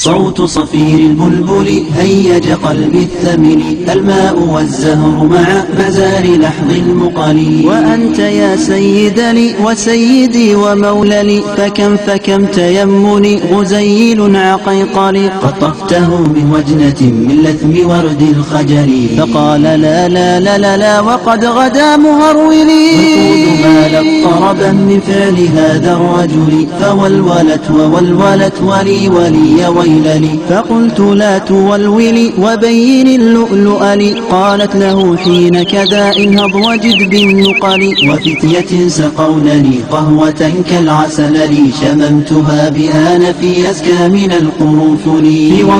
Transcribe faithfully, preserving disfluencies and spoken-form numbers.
صوت صفير البلبل هيج قلبي الثمل، الماء والزهر مع مزار لحظ المقل. وأنت يا سيد لي وسيدي ومولى، فكم فكم تيمني غزيل عقيقل. قطفته من وجنة من لثم ورد الخجل، فقال لا لا لا لا, لا وقد غدا مهرولي. والقود مالت طربا من فعل هذا الرجل، فولولت وولولت ولي ولي ويلني. فقلت لا تولولي وبين اللؤلؤ لي. قالت له حين كذا انهض وجد بالنقل. وفتية سقونني قهوة كالعسل لي، شممتها بآن في أزكى من القرنفل.